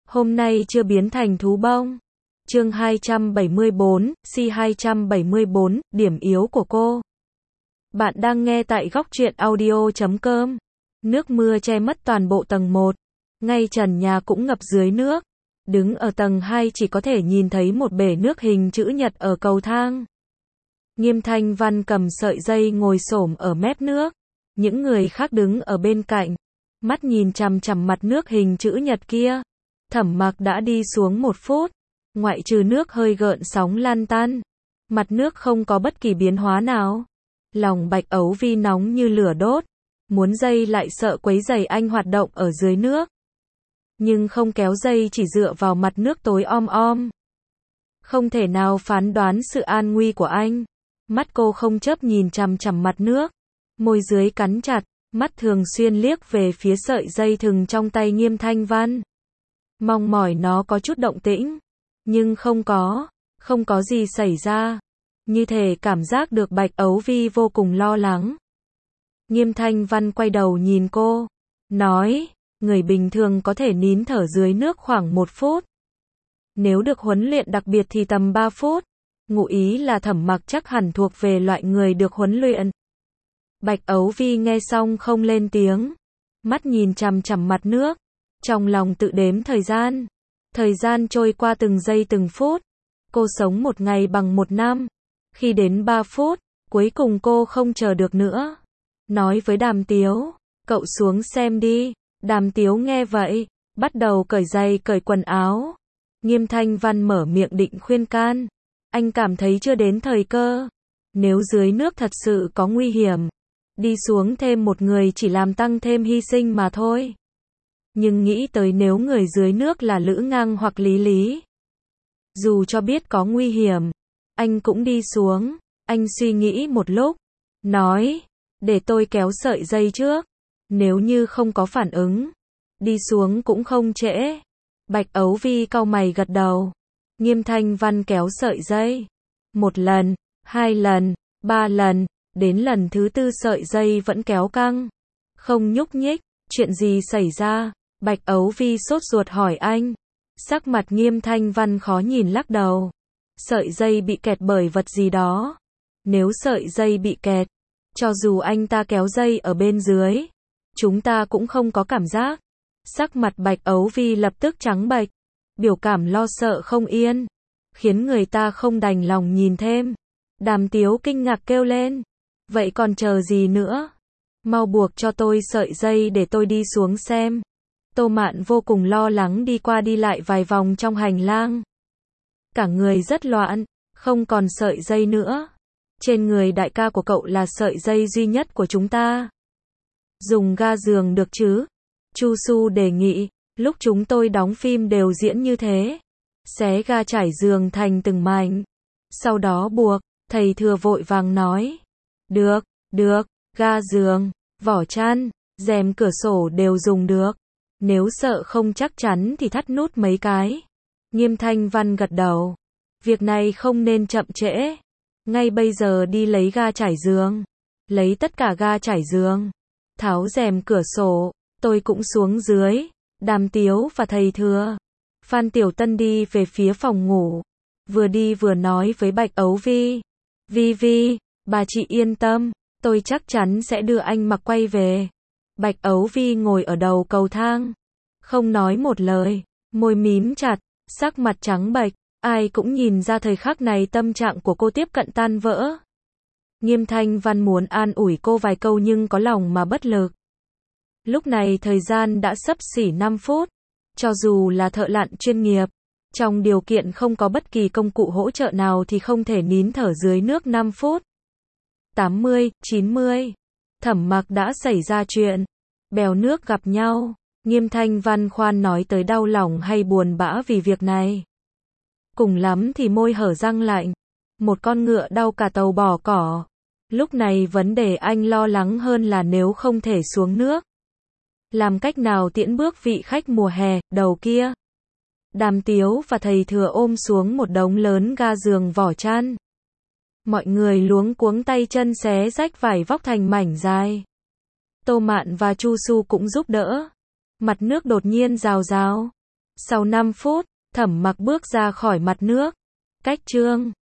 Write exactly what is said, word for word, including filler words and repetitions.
Hôm nay chưa biến thành thú bông. Chương hai trăm bảy mươi bốn, C hai trăm bảy mươi bốn, điểm yếu của cô. Bạn đang nghe tại góc truyện audio chấm com. Nước mưa che mất toàn bộ tầng một. Ngay trần nhà cũng ngập dưới nước. Đứng ở tầng hai chỉ có thể nhìn thấy một bể nước hình chữ nhật ở cầu thang. Nghiêm Thanh Văn cầm sợi dây ngồi xổm ở mép nước. Những người khác đứng ở bên cạnh. Mắt nhìn chằm chằm mặt nước hình chữ nhật kia. Thẩm Mặc đã đi xuống một phút. Ngoại trừ nước hơi gợn sóng lan tan. Mặt nước không có bất kỳ biến hóa nào. Lòng Bạch Ấu Vi nóng như lửa đốt. Muốn dây lại sợ quấy rầy anh hoạt động ở dưới nước. Nhưng không kéo dây chỉ dựa vào mặt nước tối om om. Không thể nào phán đoán sự an nguy của anh. Mắt cô không chớp nhìn chằm chằm mặt nước. Môi dưới cắn chặt, mắt thường xuyên liếc về phía sợi dây thừng trong tay Nghiêm Thanh Văn. Mong mỏi nó có chút động tĩnh. Nhưng không có, không có gì xảy ra. Như thể cảm giác được Bạch Ấu Vi vô cùng lo lắng. Nghiêm Thanh Văn quay đầu nhìn cô. Nói, người bình thường có thể nín thở dưới nước khoảng một phút. Nếu được huấn luyện đặc biệt thì tầm ba phút. Ngụ ý là Thẩm Mặc chắc hẳn thuộc về loại người được huấn luyện. Bạch Ấu Vi nghe xong không lên tiếng. Mắt nhìn chằm chằm mặt nước. Trong lòng tự đếm thời gian. Thời gian trôi qua từng giây từng phút. Cô sống một ngày bằng một năm. Khi đến ba phút, cuối cùng cô không chờ được nữa. Nói với Đàm Tiếu, cậu xuống xem đi. Đàm Tiếu nghe vậy, bắt đầu cởi giày cởi quần áo. Nghiêm Thanh Văn mở miệng định khuyên can. Anh cảm thấy chưa đến thời cơ. Nếu dưới nước thật sự có nguy hiểm, đi xuống thêm một người chỉ làm tăng thêm hy sinh mà thôi. Nhưng nghĩ tới nếu người dưới nước là Lữ Ngang hoặc Lý Lý. Dù cho biết có nguy hiểm, anh cũng đi xuống. Anh suy nghĩ một lúc, nói, để tôi kéo sợi dây trước. Nếu như không có phản ứng, đi xuống cũng không trễ. Bạch Ấu Vi cau mày gật đầu. Nghiêm Thanh Văn kéo sợi dây. Một lần, hai lần, ba lần, đến lần thứ tư sợi dây vẫn kéo căng. Không nhúc nhích, chuyện gì xảy ra? Bạch Ấu Vi sốt ruột hỏi anh. Sắc mặt Nghiêm Thanh Văn khó nhìn lắc đầu. Sợi dây bị kẹt bởi vật gì đó. Nếu sợi dây bị kẹt, cho dù anh ta kéo dây ở bên dưới, chúng ta cũng không có cảm giác. Sắc mặt Bạch Ấu Vi lập tức trắng bệch. Biểu cảm lo sợ không yên. Khiến người ta không đành lòng nhìn thêm. Đàm Tiếu kinh ngạc kêu lên. Vậy còn chờ gì nữa? Mau buộc cho tôi sợi dây để tôi đi xuống xem. Tô Mạn vô cùng lo lắng đi qua đi lại vài vòng trong hành lang. Cả người rất loạn, không còn sợi dây nữa. Trên người đại ca của cậu là sợi dây duy nhất của chúng ta. Dùng ga giường được chứ? Chu Su đề nghị, lúc chúng tôi đóng phim đều diễn như thế. Xé ga trải giường thành từng mảnh. Sau đó buộc, thầy Thừa vội vàng nói. Được, được, ga giường, vỏ chăn, rèm cửa sổ đều dùng được. Nếu sợ không chắc chắn thì thắt nút mấy cái. Nghiêm Thanh Văn gật đầu. Việc này không nên chậm trễ. Ngay bây giờ đi lấy ga trải giường. Lấy tất cả ga trải giường. Tháo rèm cửa sổ. Tôi cũng xuống dưới. Đàm Tiếu và thầy Thừa. Phan Tiểu Tân đi về phía phòng ngủ. Vừa đi vừa nói với Bạch Ấu Vi. Vi Vi, bà chị yên tâm. Tôi chắc chắn sẽ đưa anh Mặc quay về. Bạch Ấu Vi ngồi ở đầu cầu thang. Không nói một lời. Môi mím chặt. Sắc mặt trắng bệch. Ai cũng nhìn ra thời khắc này tâm trạng của cô tiếp cận tan vỡ. Nghiêm Thanh Văn muốn an ủi cô vài câu nhưng có lòng mà bất lực. Lúc này thời gian đã xấp xỉ năm phút. Cho dù là thợ lặn chuyên nghiệp, trong điều kiện không có bất kỳ công cụ hỗ trợ nào thì không thể nín thở dưới nước năm phút. tám mươi, chín mươi. Thẩm Mặc đã xảy ra chuyện. Bèo nước gặp nhau. Nghiêm Thanh Văn khoan nói tới đau lòng hay buồn bã vì việc này. Cùng lắm thì môi hở răng lạnh. Một con ngựa đau cả tàu bỏ cỏ. Lúc này vấn đề anh lo lắng hơn là nếu không thể xuống nước. Làm cách nào tiễn bước vị khách mùa hè, đầu kia. Đàm Tiếu và thầy Thừa ôm xuống một đống lớn ga giường vỏ chăn. Mọi người luống cuống tay chân xé rách vải vóc thành mảnh dài. Tô Mạn và Chu Su cũng giúp đỡ. Mặt nước đột nhiên rào rào. Sau năm phút, Thẩm Mặc bước ra khỏi mặt nước. Cách chương